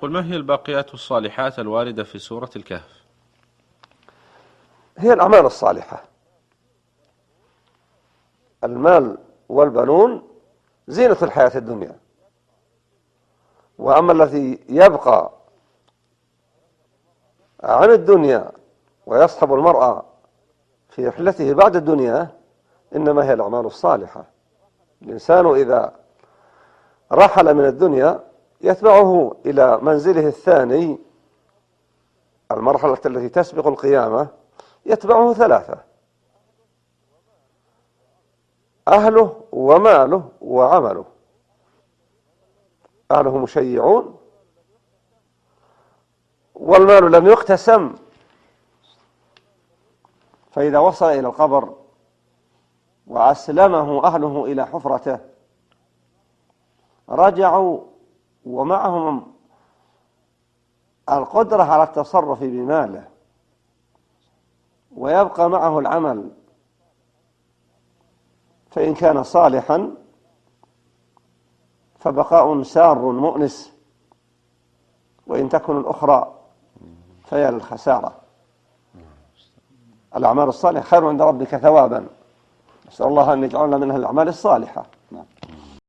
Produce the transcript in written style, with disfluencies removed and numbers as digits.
يقول: ما هي الباقيات الصالحات الواردة في سورة الكهف؟ هي الأعمال الصالحة. المال والبنون زينة الحياة الدنيا، وأما الذي يبقى عن الدنيا ويصحب المرأة في رحلته بعد الدنيا إنما هي الأعمال الصالحة. الإنسان إذا رحل من الدنيا يتبعه إلى منزله الثاني، المرحلة التي تسبق القيامة، يتبعه ثلاثة: أهله وماله وعمله. أهله مشيعون، والمال لم يقتسم، فإذا وصل إلى القبر وأسلمه أهله إلى حفرته رجعوا ومعهم القدرة على التصرف بماله، ويبقى معه العمل، فإن كان صالحا فبقاء سار مؤنس، وإن تكن الأخرى فهي للخسارة. الأعمال الصالحة خير عند ربك ثوابا. نسأل الله أن يجعلنا من الأعمال الصالحة.